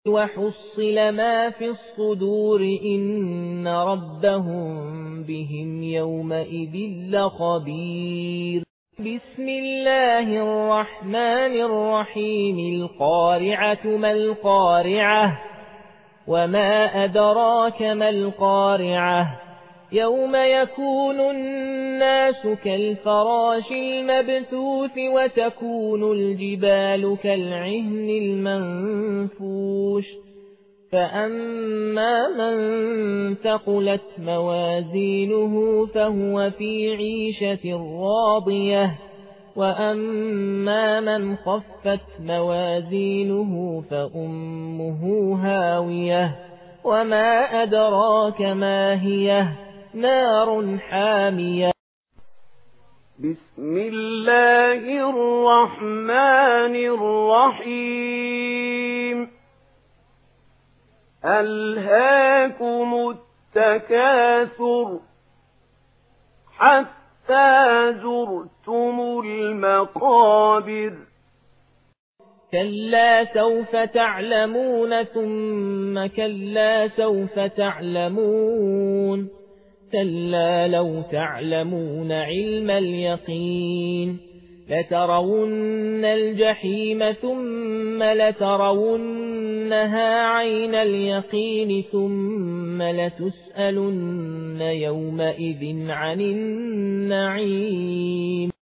وحصل ما في الصدور إن ربهم بهم يومئذ لخبير. بسم الله الرحمن الرحيم. القارعة ما القارعة وما أدراك ما القارعة يوم يكون الناس كالفراش المبثوث وتكون الجبال كالعهن المنفوش فأما من ثقلت موازينه فهو في عيشة راضية وأما من خفت موازينه فأمه هاوية وما أدراك ما هي نار حامية. بسم الله الرحمن الرحيم. ألهاكم التكاثر حتى زرتم المقابر. كلا سوف تعلمون ثم كلا سوف تعلمون كلا لو تعلمون علم اليقين لترون الجحيم ثم لترونها عين اليقين ثم لتسألن يومئذ عن النعيم.